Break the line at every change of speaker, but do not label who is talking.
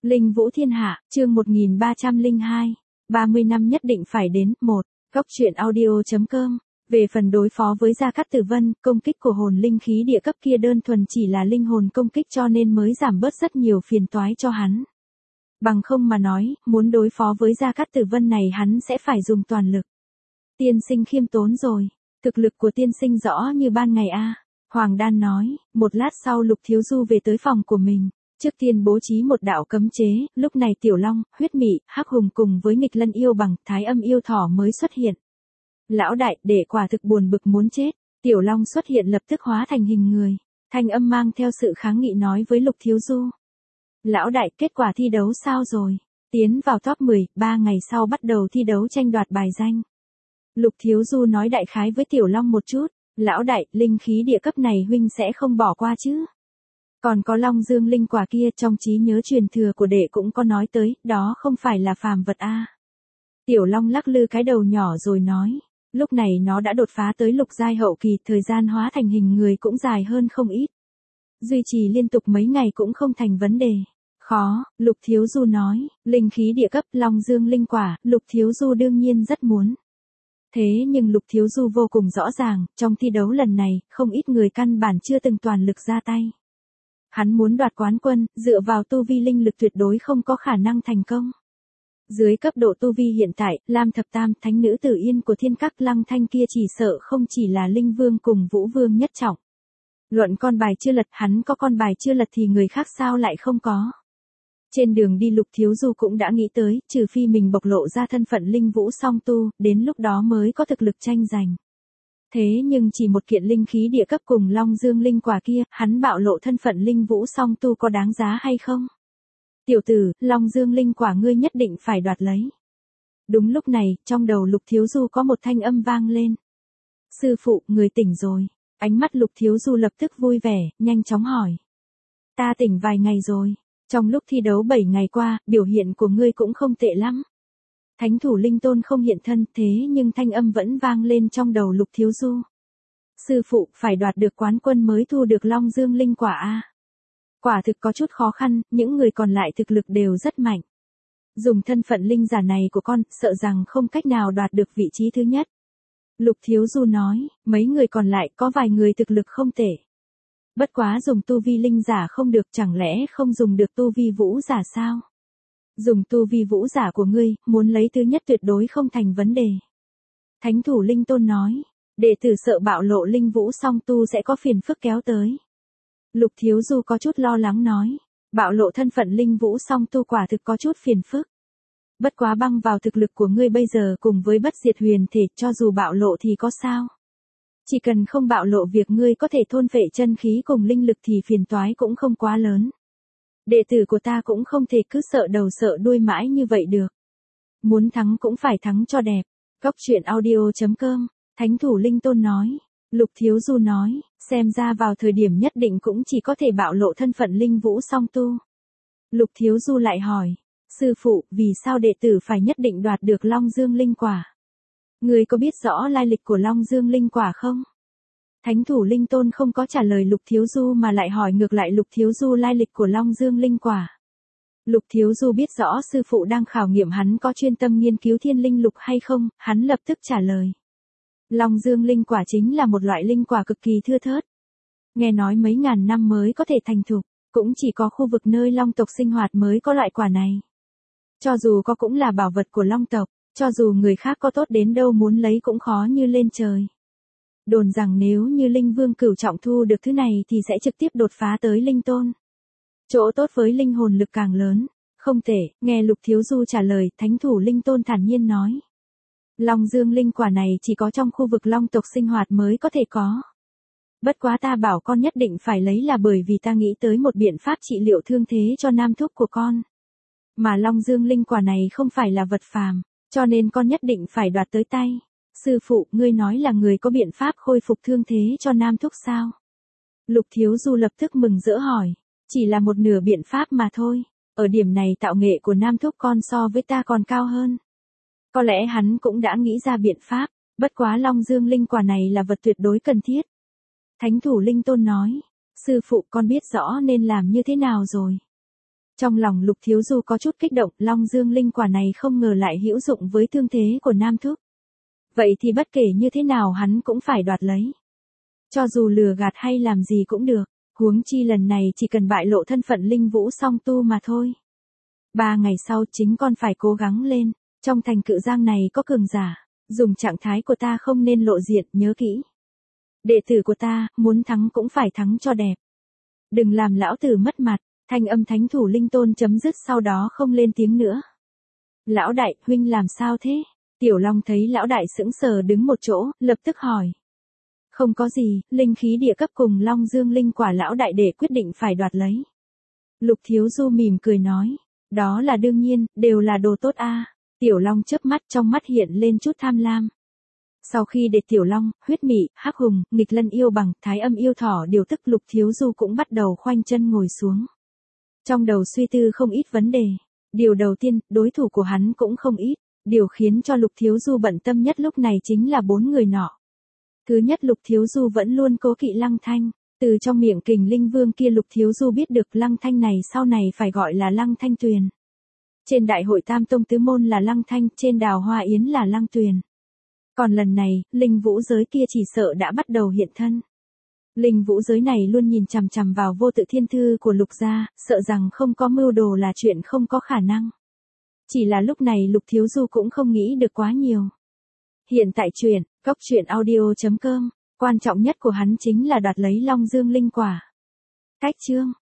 Linh Vũ Thiên Hạ, chương 1302. 30 năm nhất định phải đến. 1. Góc truyện audio.com. Về phần đối phó với Gia Cát Tử Vân, công kích của hồn linh khí địa cấp kia đơn thuần chỉ là linh hồn công kích cho nên mới giảm bớt rất nhiều phiền toái cho hắn. Bằng không mà nói, muốn đối phó với Gia Cát Tử Vân này hắn sẽ phải dùng toàn lực. Tiên sinh khiêm tốn rồi, thực lực của tiên sinh rõ như ban ngày a. Hoàng Đan nói. Một lát sau Lục Thiếu Du về tới phòng của mình. Trước tiên bố trí một đạo cấm chế, lúc này Tiểu Long, Huyết Mị, Hắc Hùng cùng với Nghịch Lân yêu bằng, Thái Âm yêu thỏ mới xuất hiện. Lão đại, đệ quả thực buồn bực muốn chết. Tiểu Long xuất hiện lập tức hóa thành hình người. Thanh âm mang theo sự kháng nghị nói với Lục Thiếu Du. Lão đại, kết quả thi đấu sao rồi? Tiến vào top 10, 3 ngày sau bắt đầu thi đấu tranh đoạt bài danh. Lục Thiếu Du nói đại khái với Tiểu Long một chút. Lão đại, linh khí địa cấp này huynh sẽ không bỏ qua chứ? Còn có Long Dương linh quả kia, trong trí nhớ truyền thừa của đệ cũng có nói tới, đó không phải là phàm vật a. Tiểu Long lắc lư cái đầu nhỏ rồi nói, lúc này nó đã đột phá tới lục giai hậu kỳ, thời gian hóa thành hình người cũng dài hơn không ít. Duy trì liên tục mấy ngày cũng không thành vấn đề. Khó, Lục Thiếu Du nói, linh khí địa cấp, Long Dương linh quả, Lục Thiếu Du đương nhiên rất muốn. Thế nhưng Lục Thiếu Du vô cùng rõ ràng, trong thi đấu lần này, không ít người căn bản chưa từng toàn lực ra tay. Hắn muốn đoạt quán quân, dựa vào tu vi linh lực tuyệt đối không có khả năng thành công. Dưới cấp độ tu vi hiện tại, Lam Thập Tam, thánh nữ Tử Yên của Thiên Các Lăng Thanh kia chỉ sợ không chỉ là Linh Vương cùng Vũ Vương nhất trọng. Luận con bài chưa lật, hắn có con bài chưa lật thì người khác sao lại không có. Trên đường đi Lục Thiếu Du cũng đã nghĩ tới, trừ phi mình bộc lộ ra thân phận linh vũ song tu, đến lúc đó mới có thực lực tranh giành. Thế nhưng chỉ một kiện linh khí địa cấp cùng Long Dương linh quả kia, hắn bạo lộ thân phận linh vũ song tu có đáng giá hay không? Tiểu tử, Long Dương linh quả ngươi nhất định phải đoạt lấy. Đúng lúc này, trong đầu Lục Thiếu Du có một thanh âm vang lên. Sư phụ, người tỉnh rồi. Ánh mắt Lục Thiếu Du lập tức vui vẻ, nhanh chóng hỏi. Ta tỉnh vài ngày rồi. Trong lúc thi đấu 7 ngày qua, biểu hiện của ngươi cũng không tệ lắm. Thánh thủ Linh Tôn không hiện thân, thế nhưng thanh âm vẫn vang lên trong đầu Lục Thiếu Du. Sư phụ, phải đoạt được quán quân mới thu được Long Dương linh quả a. Quả thực có chút khó khăn, những người còn lại thực lực đều rất mạnh. Dùng thân phận linh giả này của con, sợ rằng không cách nào đoạt được vị trí thứ nhất. Lục Thiếu Du nói, mấy người còn lại có vài người thực lực không tệ. Bất quá dùng tu vi linh giả không được, chẳng lẽ không dùng được tu vi vũ giả sao? Dùng tu vi vũ giả của ngươi, muốn lấy thứ nhất tuyệt đối không thành vấn đề. Thánh thủ Linh Tôn nói, đệ tử sợ bạo lộ linh vũ song tu sẽ có phiền phức kéo tới. Lục Thiếu Du có chút lo lắng nói, bạo lộ thân phận linh vũ song tu quả thực có chút phiền phức. Bất quá băng vào thực lực của ngươi bây giờ cùng với bất diệt huyền thể, cho dù bạo lộ thì có sao? Chỉ cần không bạo lộ việc ngươi có thể thôn phệ chân khí cùng linh lực thì phiền toái cũng không quá lớn. Đệ tử của ta cũng không thể cứ sợ đầu sợ đuôi mãi như vậy được. Muốn thắng cũng phải thắng cho đẹp. Góc truyện audio.com. Thánh thủ Linh Tôn nói. Lục Thiếu Du nói, xem ra vào thời điểm nhất định cũng chỉ có thể bạo lộ thân phận linh vũ song tu. Lục Thiếu Du lại hỏi, sư phụ, vì sao đệ tử phải nhất định đoạt được Long Dương linh quả? Người có biết rõ lai lịch của Long Dương linh quả không? Thánh thủ Linh Tôn không có trả lời Lục Thiếu Du mà lại hỏi ngược lại Lục Thiếu Du lai lịch của Long Dương linh quả. Lục Thiếu Du biết rõ sư phụ đang khảo nghiệm hắn có chuyên tâm nghiên cứu thiên linh lục hay không, hắn lập tức trả lời. Long Dương linh quả chính là một loại linh quả cực kỳ thưa thớt. Nghe nói mấy ngàn năm mới có thể thành thục, cũng chỉ có khu vực nơi Long tộc sinh hoạt mới có loại quả này. Cho dù có cũng là bảo vật của Long tộc, cho dù người khác có tốt đến đâu muốn lấy cũng khó như lên trời. Đồn rằng nếu như Linh Vương cửu trọng thu được thứ này thì sẽ trực tiếp đột phá tới Linh Tôn. Chỗ tốt với linh hồn lực càng lớn. Không thể, nghe Lục Thiếu Du trả lời, Thánh thủ Linh Tôn thản nhiên nói. Long Dương linh quả này chỉ có trong khu vực Long tộc sinh hoạt mới có thể có. Bất quá ta bảo con nhất định phải lấy là bởi vì ta nghĩ tới một biện pháp trị liệu thương thế cho nam thúc của con. Mà Long Dương linh quả này không phải là vật phàm, cho nên con nhất định phải đoạt tới tay. Sư phụ, ngươi nói là người có biện pháp khôi phục thương thế cho nam thúc sao? Lục Thiếu Du lập tức mừng rỡ hỏi, chỉ là một nửa biện pháp mà thôi, ở điểm này tạo nghệ của nam thúc con so với ta còn cao hơn. Có lẽ hắn cũng đã nghĩ ra biện pháp, bất quá Long Dương linh quả này là vật tuyệt đối cần thiết. Thánh thủ Linh Tôn nói, sư phụ con biết rõ nên làm như thế nào rồi. Trong lòng Lục Thiếu Du có chút kích động, Long Dương linh quả này không ngờ lại hữu dụng với thương thế của Nam Thúc. Vậy thì bất kể như thế nào hắn cũng phải đoạt lấy. Cho dù lừa gạt hay làm gì cũng được, huống chi lần này chỉ cần bại lộ thân phận Linh Vũ song tu mà thôi. 3 ngày sau chính con phải cố gắng lên, trong thành Cự Giang này có cường giả, dùng trạng thái của ta không nên lộ diện, nhớ kỹ. Đệ tử của ta, muốn thắng cũng phải thắng cho đẹp. Đừng làm lão tử mất mặt, thanh âm Thánh thủ Linh Tôn chấm dứt sau đó không lên tiếng nữa. Lão đại, huynh làm sao thế? Tiểu Long thấy lão đại sững sờ đứng một chỗ, lập tức hỏi. Không có gì, linh khí địa cấp cùng Long Dương linh quả lão đại đệ quyết định phải đoạt lấy. Lục Thiếu Du mỉm cười nói. Đó là đương nhiên, đều là đồ tốt a. Tiểu Long chớp mắt, trong mắt hiện lên chút tham lam. Sau khi để Tiểu Long, Huyết Mị, Hắc Hùng, Nghịch Lân yêu bằng, Thái Âm yêu thỏ điều tức, Lục Thiếu Du cũng bắt đầu khoanh chân ngồi xuống. Trong đầu suy tư không ít vấn đề. Điều đầu tiên, đối thủ của hắn cũng không ít. Điều khiến cho Lục Thiếu Du bận tâm nhất lúc này chính là 4 người nọ. Thứ nhất, Lục Thiếu Du vẫn luôn cố kỵ Lăng Thanh. Từ trong miệng Kình Linh Vương kia Lục Thiếu Du biết được Lăng Thanh này sau này phải gọi là Lăng Thanh Tuyền. Trên đại hội Tam Tông Tứ Môn là Lăng Thanh, trên đào Hoa Yến là Lăng Tuyền. Còn lần này, linh vũ giới kia chỉ sợ đã bắt đầu hiện thân. Linh vũ giới này luôn nhìn chằm chằm vào Vô Tự Thiên Thư của Lục gia, sợ rằng không có mưu đồ là chuyện không có khả năng. Chỉ là lúc này Lục Thiếu Du cũng không nghĩ được quá nhiều. Hiện tại truyện, coctruyện.audio.com, quan trọng nhất của hắn chính là đoạt lấy Long Dương linh quả. Cách chương